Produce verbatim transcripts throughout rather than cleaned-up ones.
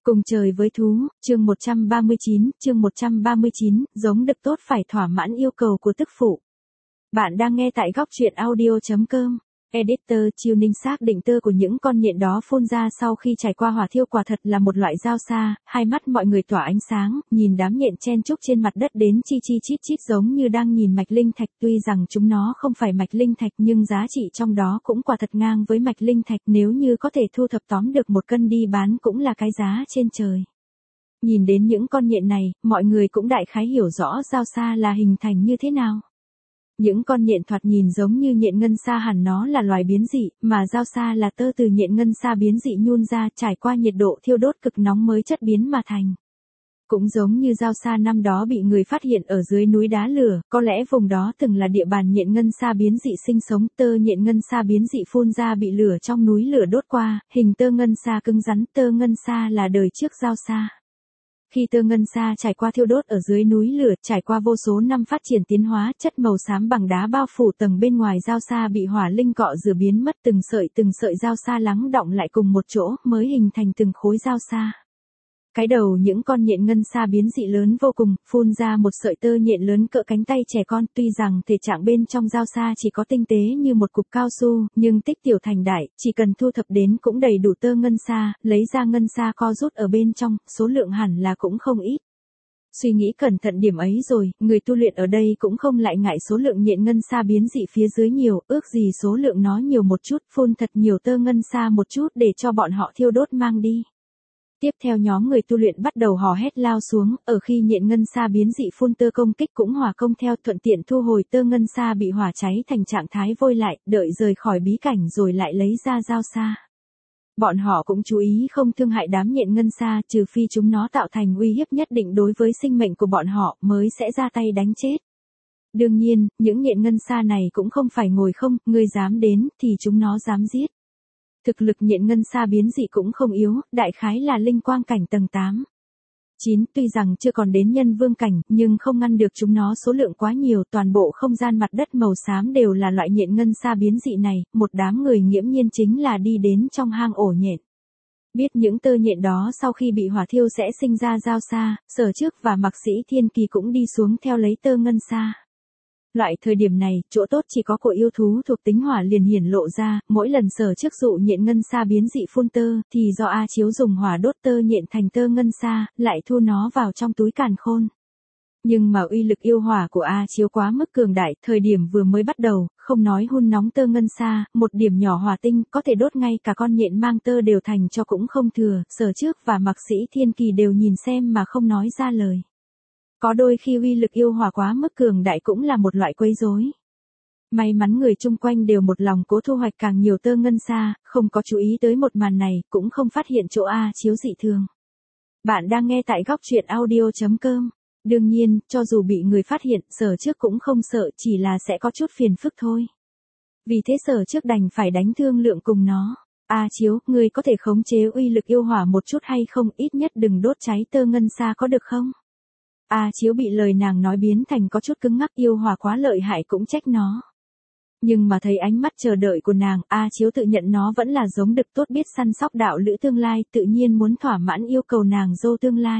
Cùng trời với thú, chương một trăm ba mươi chín, chương một trăm ba mươi chín, giống đực tốt phải thỏa mãn yêu cầu của tức phụ. Bạn đang nghe tại góc truyện audio chấm com. Editor Chiêu Ninh xác định tơ của những con nhện đó phun ra sau khi trải qua hỏa thiêu quả thật là một loại dao sa, hai mắt mọi người tỏa ánh sáng, nhìn đám nhện chen chúc trên mặt đất đến chi chi chít chít giống như đang nhìn mạch linh thạch, tuy rằng chúng nó không phải mạch linh thạch nhưng giá trị trong đó cũng quả thật ngang với mạch linh thạch, nếu như có thể thu thập tóm được một cân đi bán cũng là cái giá trên trời. Nhìn đến những con nhện này, mọi người cũng đại khái hiểu rõ dao sa là hình thành như thế nào. Những con nhện thoạt nhìn giống như nhện ngân sa hẳn nó là loài biến dị, mà dao sa là tơ từ nhện ngân sa biến dị nhun ra trải qua nhiệt độ thiêu đốt cực nóng mới chất biến mà thành. Cũng giống như dao sa năm đó bị người phát hiện ở dưới núi đá lửa, có lẽ vùng đó từng là địa bàn nhện ngân sa biến dị sinh sống, tơ nhện ngân sa biến dị phun ra bị lửa trong núi lửa đốt qua, hình tơ ngân sa cứng rắn, tơ ngân sa là đời trước dao sa. Khi tơ ngân sa trải qua thiêu đốt ở dưới núi lửa, trải qua vô số năm phát triển tiến hóa, chất màu xám bằng đá bao phủ tầng bên ngoài dao sa bị hỏa linh cọ rửa biến mất, từng sợi từng sợi dao sa lắng đọng lại cùng một chỗ, mới hình thành từng khối dao sa. Cái đầu những con nhện ngân sa biến dị lớn vô cùng, phun ra một sợi tơ nhện lớn cỡ cánh tay trẻ con, tuy rằng thể trạng bên trong dao sa chỉ có tinh tế như một cục cao su, nhưng tích tiểu thành đại, chỉ cần thu thập đến cũng đầy đủ tơ ngân sa, lấy ra ngân sa co rút ở bên trong, số lượng hẳn là cũng không ít. Suy nghĩ cẩn thận điểm ấy rồi, người tu luyện ở đây cũng không lại ngại số lượng nhện ngân sa biến dị phía dưới nhiều, ước gì số lượng nó nhiều một chút, phun thật nhiều tơ ngân sa một chút để cho bọn họ thiêu đốt mang đi. Tiếp theo nhóm người tu luyện bắt đầu hò hét lao xuống, ở khi nhện ngân sa biến dị phun tơ công kích cũng hỏa công theo, thuận tiện thu hồi tơ ngân sa bị hỏa cháy thành trạng thái vôi lại, đợi rời khỏi bí cảnh rồi lại lấy ra dao sa. Bọn họ cũng chú ý không thương hại đám nhện ngân sa, trừ phi chúng nó tạo thành uy hiếp nhất định đối với sinh mệnh của bọn họ mới sẽ ra tay đánh chết. Đương nhiên, những nhện ngân sa này cũng không phải ngồi không, người dám đến thì chúng nó dám giết. Thực lực nhện ngân sa biến dị cũng không yếu, đại khái là linh quang cảnh tầng tám. chín Tuy rằng chưa còn đến nhân vương cảnh, nhưng không ngăn được chúng nó số lượng quá nhiều, toàn bộ không gian mặt đất màu xám đều là loại nhện ngân sa biến dị này, một đám người nghiễm nhiên chính là đi đến trong hang ổ nhện. Biết những tơ nhện đó sau khi bị hỏa thiêu sẽ sinh ra dao sa, Sở Trước và Mạc Sĩ Thiên Kỳ cũng đi xuống theo lấy tơ ngân sa. Loại thời điểm này, chỗ tốt chỉ có của yêu thú thuộc tính hỏa liền hiển lộ ra, mỗi lần Sở Trước dụ nhện ngân sa biến dị phun tơ, thì do A Chiếu dùng hỏa đốt tơ nhện thành tơ ngân sa, lại thu nó vào trong túi càn khôn. Nhưng mà uy lực yêu hỏa của A Chiếu quá mức cường đại, thời điểm vừa mới bắt đầu, không nói hun nóng tơ ngân sa, một điểm nhỏ hỏa tinh có thể đốt ngay cả con nhện mang tơ đều thành cho cũng không thừa, Sở Trước và Mạc Sĩ Thiên Kỳ đều nhìn xem mà không nói ra lời. Có đôi khi uy lực yêu hỏa quá mức cường đại cũng là một loại quấy rối. May mắn người chung quanh đều một lòng cố thu hoạch càng nhiều tơ ngân sa, không có chú ý tới một màn này, cũng không phát hiện chỗ A Chiếu dị thường. Bạn đang nghe tại góc truyện audio chấm com. Đương nhiên, cho dù bị người phát hiện, Sở Trước cũng không sợ, chỉ là sẽ có chút phiền phức thôi. Vì thế Sở Trước đành phải đánh thương lượng cùng nó. A Chiếu, ngươi có thể khống chế uy lực yêu hỏa một chút hay không, ít nhất đừng đốt cháy tơ ngân sa có được không? A Chiếu bị lời nàng nói biến thành có chút cứng ngắc, yêu hỏa quá lợi hại cũng trách nó. Nhưng mà thấy ánh mắt chờ đợi của nàng, A Chiếu tự nhận nó vẫn là giống đực tốt biết săn sóc đạo lữ tương lai, tự nhiên muốn thỏa mãn yêu cầu nàng dâu tương lai.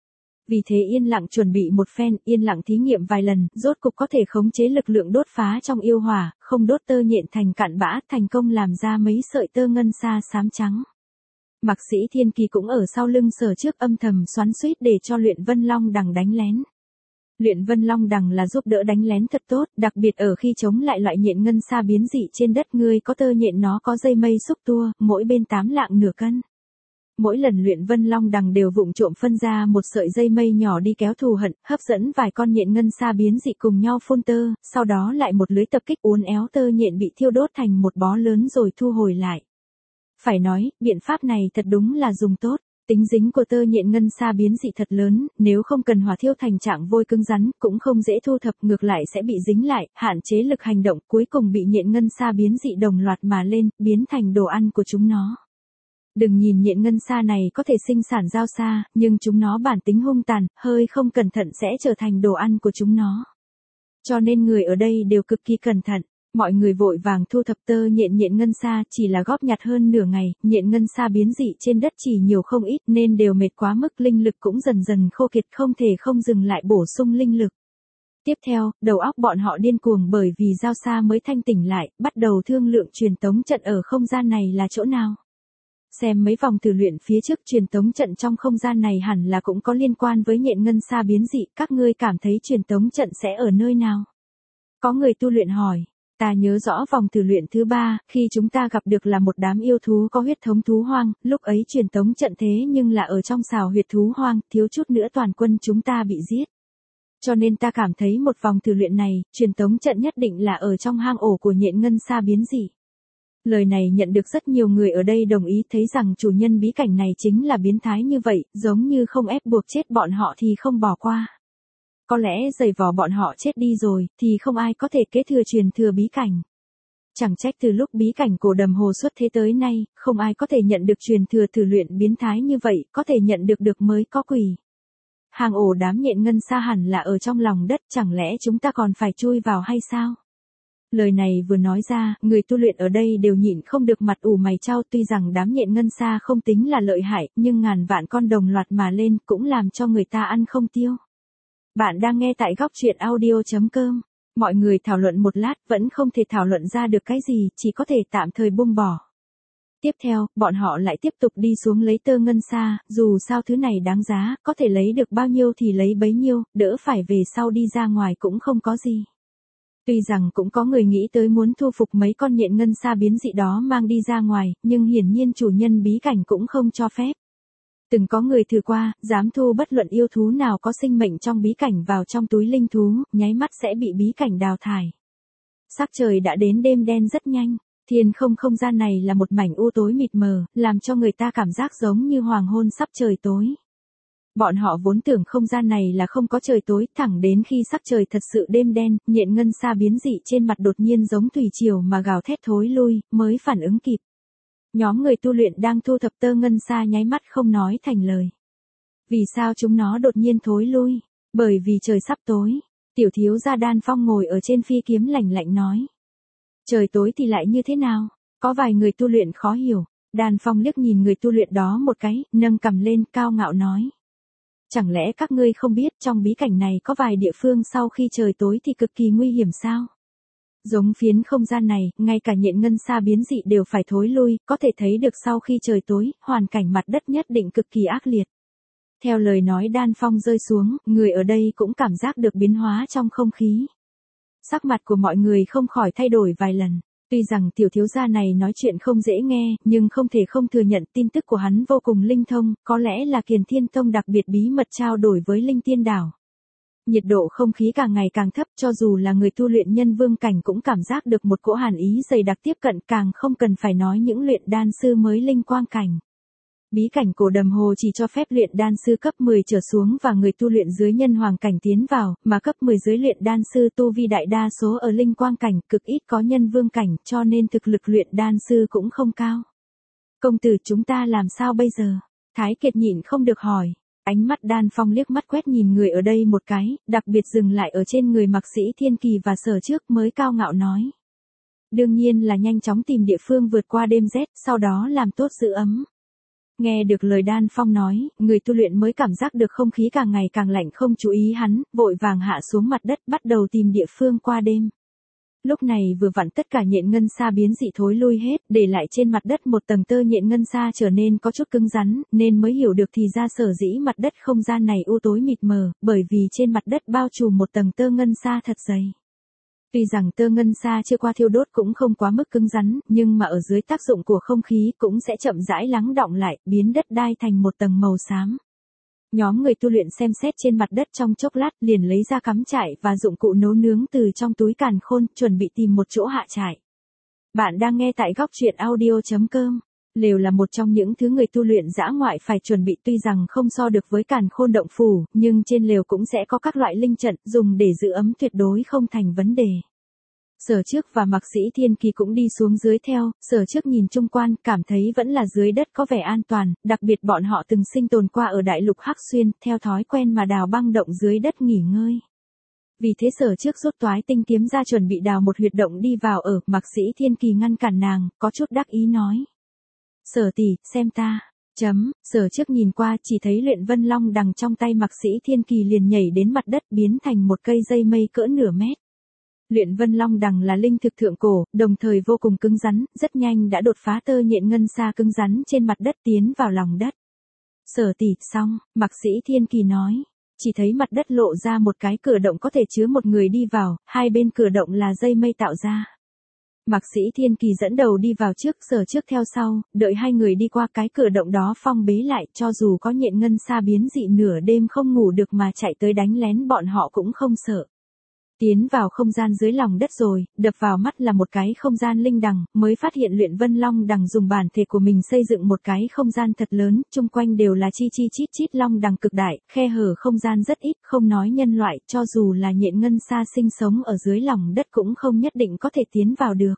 Vì thế yên lặng chuẩn bị một phen, yên lặng thí nghiệm vài lần, rốt cục có thể khống chế lực lượng đốt phá trong yêu hỏa, không đốt tơ nhện thành cặn bã, thành công làm ra mấy sợi tơ ngân sa xám trắng. Mạc Sĩ Thiên Kỳ cũng ở sau lưng Sở Trước âm thầm xoắn xuýt để cho Luyện Vân Long Đằng đánh lén. Luyện Vân Long Đằng là giúp đỡ đánh lén thật tốt, đặc biệt ở khi chống lại loại nhện ngân sa biến dị trên đất, ngươi có tơ nhện nó có dây mây xúc tua, mỗi bên tám lạng nửa cân. Mỗi lần Luyện Vân Long Đằng đều vụng trộm phân ra một sợi dây mây nhỏ đi kéo thù hận, hấp dẫn vài con nhện ngân sa biến dị cùng nhau phun tơ, sau đó lại một lưới tập kích uốn éo tơ nhện bị thiêu đốt thành một bó lớn rồi thu hồi lại. Phải nói, biện pháp này thật đúng là dùng tốt, tính dính của tơ nhện ngân sa biến dị thật lớn, nếu không cần hỏa thiêu thành trạng vôi cứng rắn, cũng không dễ thu thập, ngược lại sẽ bị dính lại, hạn chế lực hành động, cuối cùng bị nhện ngân sa biến dị đồng loạt mà lên, biến thành đồ ăn của chúng nó. Đừng nhìn nhện ngân sa này có thể sinh sản dao sa, nhưng chúng nó bản tính hung tàn, hơi không cẩn thận sẽ trở thành đồ ăn của chúng nó. Cho nên người ở đây đều cực kỳ cẩn thận. Mọi người vội vàng thu thập tơ nhện nhện ngân sa, chỉ là góp nhặt hơn nửa ngày, nhện ngân sa biến dị trên đất chỉ nhiều không ít nên đều mệt quá mức, linh lực cũng dần dần khô kiệt, không thể không dừng lại bổ sung linh lực. Tiếp theo, đầu óc bọn họ điên cuồng bởi vì Giao Sa mới thanh tỉnh lại, bắt đầu thương lượng truyền tống trận ở không gian này là chỗ nào. Xem mấy vòng thử luyện phía trước, truyền tống trận trong không gian này hẳn là cũng có liên quan với nhện ngân sa biến dị, các ngươi cảm thấy truyền tống trận sẽ ở nơi nào? Có người tu luyện hỏi. Ta nhớ rõ vòng thử luyện thứ ba, khi chúng ta gặp được là một đám yêu thú có huyết thống thú hoang, lúc ấy truyền tống trận thế nhưng là ở trong sào huyệt thú hoang, thiếu chút nữa toàn quân chúng ta bị giết. Cho nên ta cảm thấy một vòng thử luyện này, truyền tống trận nhất định là ở trong hang ổ của nhện ngân sa biến dị. Lời này nhận được rất nhiều người ở đây đồng ý, thấy rằng chủ nhân bí cảnh này chính là biến thái như vậy, giống như không ép buộc chết bọn họ thì không bỏ qua. Có lẽ giày vò bọn họ chết đi rồi, thì không ai có thể kế thừa truyền thừa bí cảnh. Chẳng trách từ lúc bí cảnh cổ đầm hồ xuất thế tới nay, không ai có thể nhận được truyền thừa thử luyện biến thái như vậy, có thể nhận được được mới có quỷ. Hang ổ đám nhện ngân sa hẳn là ở trong lòng đất, chẳng lẽ chúng ta còn phải chui vào hay sao? Lời này vừa nói ra, người tu luyện ở đây đều nhịn không được mặt ủ mày chau, tuy rằng đám nhện ngân sa không tính là lợi hại, nhưng ngàn vạn con đồng loạt mà lên cũng làm cho người ta ăn không tiêu. Bạn đang nghe tại góc truyện audio chấm com. Mọi người thảo luận một lát vẫn không thể thảo luận ra được cái gì, chỉ có thể tạm thời buông bỏ. Tiếp theo, bọn họ lại tiếp tục đi xuống lấy tơ ngân sa, dù sao thứ này đáng giá, có thể lấy được bao nhiêu thì lấy bấy nhiêu, đỡ phải về sau đi ra ngoài cũng không có gì. Tuy rằng cũng có người nghĩ tới muốn thu phục mấy con nhện ngân sa biến dị đó mang đi ra ngoài, nhưng hiển nhiên chủ nhân bí cảnh cũng không cho phép. Từng có người thử qua, dám thu bất luận yêu thú nào có sinh mệnh trong bí cảnh vào trong túi linh thú, nháy mắt sẽ bị bí cảnh đào thải. Sắc trời đã đến đêm đen rất nhanh, thiên không không gian này là một mảnh u tối mịt mờ, làm cho người ta cảm giác giống như hoàng hôn sắp trời tối. Bọn họ vốn tưởng không gian này là không có trời tối, thẳng đến khi sắc trời thật sự đêm đen, nhện ngân sa biến dị trên mặt đột nhiên giống thủy triều mà gào thét thối lui, mới phản ứng kịp. Nhóm người tu luyện đang thu thập tơ ngân sa nháy mắt không nói thành lời. Vì sao chúng nó đột nhiên thối lui? Bởi vì trời sắp tối. Tiểu thiếu gia Đan Phong ngồi ở trên phi kiếm lạnh lạnh nói. Trời tối thì lại như thế nào? Có vài người tu luyện khó hiểu. Đan Phong liếc nhìn người tu luyện đó một cái, nâng cằm lên cao ngạo nói. Chẳng lẽ các ngươi không biết trong bí cảnh này có vài địa phương sau khi trời tối thì cực kỳ nguy hiểm sao? Giống phiến không gian này, ngay cả nhện ngân sa biến dị đều phải thối lui, có thể thấy được sau khi trời tối, hoàn cảnh mặt đất nhất định cực kỳ ác liệt. Theo lời nói Đan Phong rơi xuống, người ở đây cũng cảm giác được biến hóa trong không khí. Sắc mặt của mọi người không khỏi thay đổi vài lần. Tuy rằng tiểu thiếu gia này nói chuyện không dễ nghe, nhưng không thể không thừa nhận tin tức của hắn vô cùng linh thông, có lẽ là Kiền Thiên Tông đặc biệt bí mật trao đổi với Linh Tiên Đảo. Nhiệt độ không khí càng ngày càng thấp, cho dù là người tu luyện nhân vương cảnh cũng cảm giác được một cỗ hàn ý dày đặc tiếp cận, càng không cần phải nói những luyện đan sư mới linh quang cảnh. Bí cảnh cổ đầm hồ chỉ cho phép luyện đan sư cấp mười trở xuống và người tu luyện dưới nhân hoàng cảnh tiến vào, mà cấp mười dưới luyện đan sư tu vi đại đa số ở linh quang cảnh, cực ít có nhân vương cảnh, cho nên thực lực luyện đan sư cũng không cao. Công tử, chúng ta làm sao bây giờ? Thái Kiệt nhịn không được hỏi. Ánh mắt Đan Phong liếc mắt quét nhìn người ở đây một cái, đặc biệt dừng lại ở trên người Mạc Sĩ Thiên Kỳ và Sở Trước mới cao ngạo nói. Đương nhiên là nhanh chóng tìm địa phương vượt qua đêm rét, sau đó làm tốt giữ ấm. Nghe được lời Đan Phong nói, người tu luyện mới cảm giác được không khí càng ngày càng lạnh, không chú ý hắn, vội vàng hạ xuống mặt đất bắt đầu tìm địa phương qua đêm. Lúc này vừa vặn tất cả nhện ngân sa biến dị thối lui hết, để lại trên mặt đất một tầng tơ nhện ngân sa trở nên có chút cứng rắn, nên mới hiểu được thì ra sở dĩ mặt đất không gian này u tối mịt mờ, bởi vì trên mặt đất bao trùm một tầng tơ ngân sa thật dày. Tuy rằng tơ ngân sa chưa qua thiêu đốt cũng không quá mức cứng rắn, nhưng mà ở dưới tác dụng của không khí cũng sẽ chậm rãi lắng đọng lại, biến đất đai thành một tầng màu xám. Nhóm người tu luyện xem xét trên mặt đất trong chốc lát, liền lấy ra cắm trại và dụng cụ nấu nướng từ trong túi càn khôn, chuẩn bị tìm một chỗ hạ trại. Bạn đang nghe tại góc truyện audio chấm com. Lều là một trong những thứ người tu luyện dã ngoại phải chuẩn bị, tuy rằng không so được với càn khôn động phủ, nhưng trên lều cũng sẽ có các loại linh trận, dùng để giữ ấm tuyệt đối không thành vấn đề. Sở Trước và Mạc Sĩ Thiên Kỳ cũng đi xuống dưới theo, Sở Trước nhìn chung quan, cảm thấy vẫn là dưới đất có vẻ an toàn, đặc biệt bọn họ từng sinh tồn qua ở đại lục Hắc Xuyên, theo thói quen mà đào băng động dưới đất nghỉ ngơi. Vì thế Sở Trước rút toái tinh kiếm ra chuẩn bị đào một huyệt động đi vào ở, Mạc Sĩ Thiên Kỳ ngăn cản nàng, có chút đắc ý nói. Sở tỷ, xem ta. Chấm, Sở Trước nhìn qua chỉ thấy luyện vân long đằng trong tay Mạc Sĩ Thiên Kỳ liền nhảy đến mặt đất biến thành một cây dây mây cỡ nửa mét. Luyện vân long đằng là linh thực thượng cổ, đồng thời vô cùng cứng rắn, rất nhanh đã đột phá tơ nhện ngân sa cứng rắn trên mặt đất tiến vào lòng đất. Sở tỷ, xong, Mạc Sĩ Thiên Kỳ nói. Chỉ thấy mặt đất lộ ra một cái cửa động có thể chứa một người đi vào, hai bên cửa động là dây mây tạo ra. Mạc Sĩ Thiên Kỳ dẫn đầu đi vào trước, Sở Trước theo sau, đợi hai người đi qua cái cửa động đó phong bế lại, cho dù có nhện ngân sa biến dị nửa đêm không ngủ được mà chạy tới đánh lén bọn họ cũng không sợ. Tiến vào không gian dưới lòng đất rồi, đập vào mắt là một cái không gian linh đằng, mới phát hiện luyện vân long đằng dùng bản thể của mình xây dựng một cái không gian thật lớn, chung quanh đều là chi chi chít chít long đằng cực đại, khe hở không gian rất ít, không nói nhân loại, cho dù là nhện ngân sa sinh sống ở dưới lòng đất cũng không nhất định có thể tiến vào được.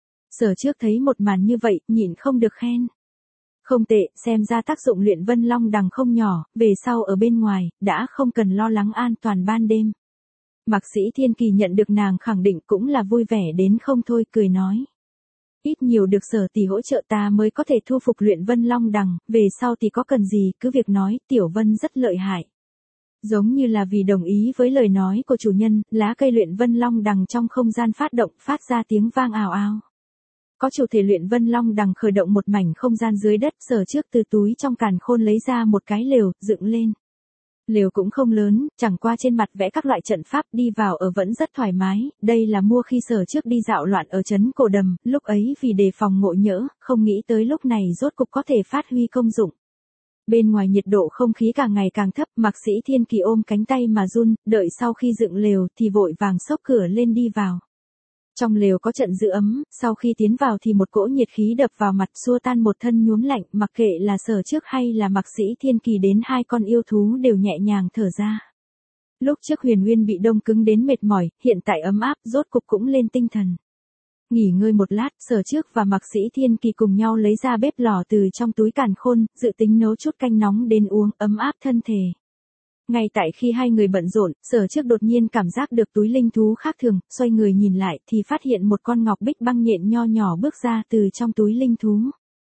Sở Trước thấy một màn như vậy, nhịn không được khen. Không tệ, xem ra tác dụng luyện vân long đằng không nhỏ, về sau ở bên ngoài, đã không cần lo lắng an toàn ban đêm. Mạc Sĩ Thiên Kỳ nhận được nàng khẳng định cũng là vui vẻ đến không thôi, cười nói. Ít nhiều được Sở tỷ hỗ trợ ta mới có thể thu phục luyện vân long đằng, về sau thì có cần gì cứ việc nói, Tiểu Vân rất lợi hại. Giống như là vì đồng ý với lời nói của chủ nhân, lá cây luyện vân long đằng trong không gian phát động, phát ra tiếng vang ào ào. Có chủ thể luyện vân long đằng khởi động một mảnh không gian dưới đất, Sở Trước từ túi trong càn khôn lấy ra một cái lều, dựng lên. Lều cũng không lớn, chẳng qua trên mặt vẽ các loại trận pháp, đi vào ở vẫn rất thoải mái, đây là mua khi Sở Trước đi dạo loạn ở trấn Cổ Đầm, lúc ấy vì đề phòng ngộ nhỡ, không nghĩ tới lúc này rốt cục có thể phát huy công dụng. Bên ngoài nhiệt độ không khí càng ngày càng thấp, Mạc Sĩ Thiên Kỳ ôm cánh tay mà run, đợi sau khi dựng lều thì vội vàng xốc cửa lên đi vào. Trong lều có trận giữ ấm, sau khi tiến vào thì một cỗ nhiệt khí đập vào mặt xua tan một thân nhuốm lạnh, mặc kệ là Sở Trước hay là Mạc Sĩ Thiên Kỳ đến hai con yêu thú đều nhẹ nhàng thở ra. Lúc trước Huyền Nguyên bị đông cứng đến mệt mỏi, hiện tại ấm áp, rốt cục cũng lên tinh thần. Nghỉ ngơi một lát, Sở Trước và Mạc Sĩ Thiên Kỳ cùng nhau lấy ra bếp lò từ trong túi càn khôn, dự tính nấu chút canh nóng đến uống, ấm áp thân thể. Ngay tại khi hai người bận rộn, Sở Trước đột nhiên cảm giác được túi linh thú khác thường, xoay người nhìn lại thì phát hiện một con ngọc bích băng nhện nho nhỏ bước ra từ trong túi linh thú.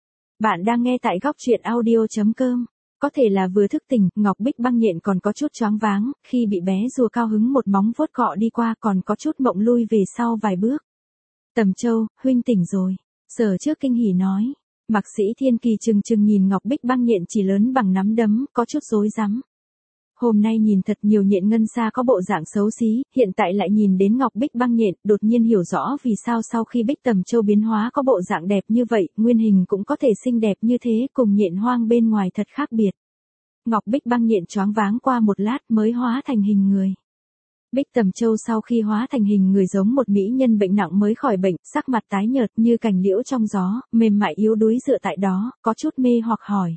Bạn đang nghe tại góc truyện audio chấm com. Có thể là vừa thức tỉnh, ngọc bích băng nhện còn có chút choáng váng, khi bị bé rùa cao hứng một móng vuốt cọ đi qua còn có chút mộng lui về sau vài bước. Tầm Châu, huynh tỉnh rồi. Sở Trước kinh hỉ nói. Mạc Sĩ Thiên Kỳ chừng chừng nhìn ngọc bích băng nhện chỉ lớn bằng nắm đấm, có chút rối rắm. Hôm nay nhìn thật nhiều nhện ngân sa có bộ dạng xấu xí, hiện tại lại nhìn đến ngọc bích băng nhện, đột nhiên hiểu rõ vì sao sau khi Bích Tầm Châu biến hóa có bộ dạng đẹp như vậy, nguyên hình cũng có thể xinh đẹp như thế, cùng nhện hoang bên ngoài thật khác biệt. Ngọc bích băng nhện choáng váng qua một lát mới hóa thành hình người. Bích Tầm Châu sau khi hóa thành hình người giống một mỹ nhân bệnh nặng mới khỏi bệnh, sắc mặt tái nhợt như cành liễu trong gió, mềm mại yếu đuối dựa tại đó, có chút mê hoặc hỏi.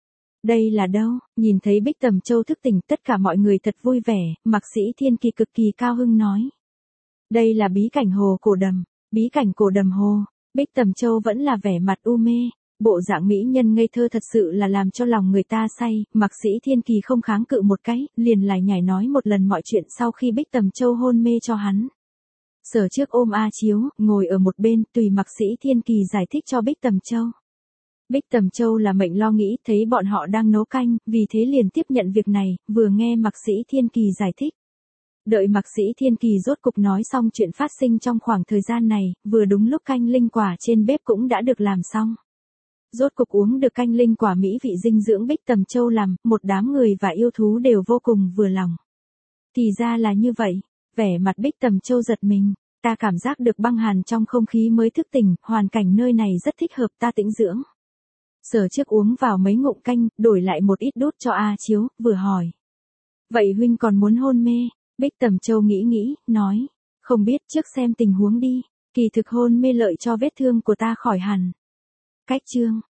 Đây là đâu? Nhìn thấy Bích Tầm Châu thức tỉnh, tất cả mọi người thật vui vẻ, Mạc Sĩ Thiên Kỳ cực kỳ cao hưng nói. Đây là bí cảnh hồ cổ đầm, bí cảnh cổ đầm hồ. Bích Tầm Châu vẫn là vẻ mặt u mê, bộ dạng mỹ nhân ngây thơ thật sự là làm cho lòng người ta say, Mạc Sĩ Thiên Kỳ không kháng cự một cái, liền lại nhảy nói một lần mọi chuyện sau khi Bích Tầm Châu hôn mê cho hắn. Sở Trước ôm A Chiếu, ngồi ở một bên, tùy Mạc Sĩ Thiên Kỳ giải thích cho Bích Tầm Châu. Bích Tầm Châu là mệnh lo nghĩ, thấy bọn họ đang nấu canh, vì thế liền tiếp nhận việc này, vừa nghe Mạc Sĩ Thiên Kỳ giải thích. Đợi Mạc Sĩ Thiên Kỳ rốt cục nói xong chuyện phát sinh trong khoảng thời gian này, vừa đúng lúc canh linh quả trên bếp cũng đã được làm xong. Rốt cục uống được canh linh quả mỹ vị dinh dưỡng Bích Tầm Châu làm, một đám người và yêu thú đều vô cùng vừa lòng. Thì ra là như vậy, vẻ mặt Bích Tầm Châu giật mình, ta cảm giác được băng hàn trong không khí mới thức tỉnh, hoàn cảnh nơi này rất thích hợp ta tĩnh dưỡng. Sở Trước uống vào mấy ngụm canh, đổi lại một ít đút cho A Chiếu, vừa hỏi. Vậy huynh còn muốn hôn mê? Bích Tầm Châu nghĩ nghĩ, nói. Không biết, trước xem tình huống đi, kỳ thực hôn mê lợi cho vết thương của ta khỏi hẳn. Cách chương.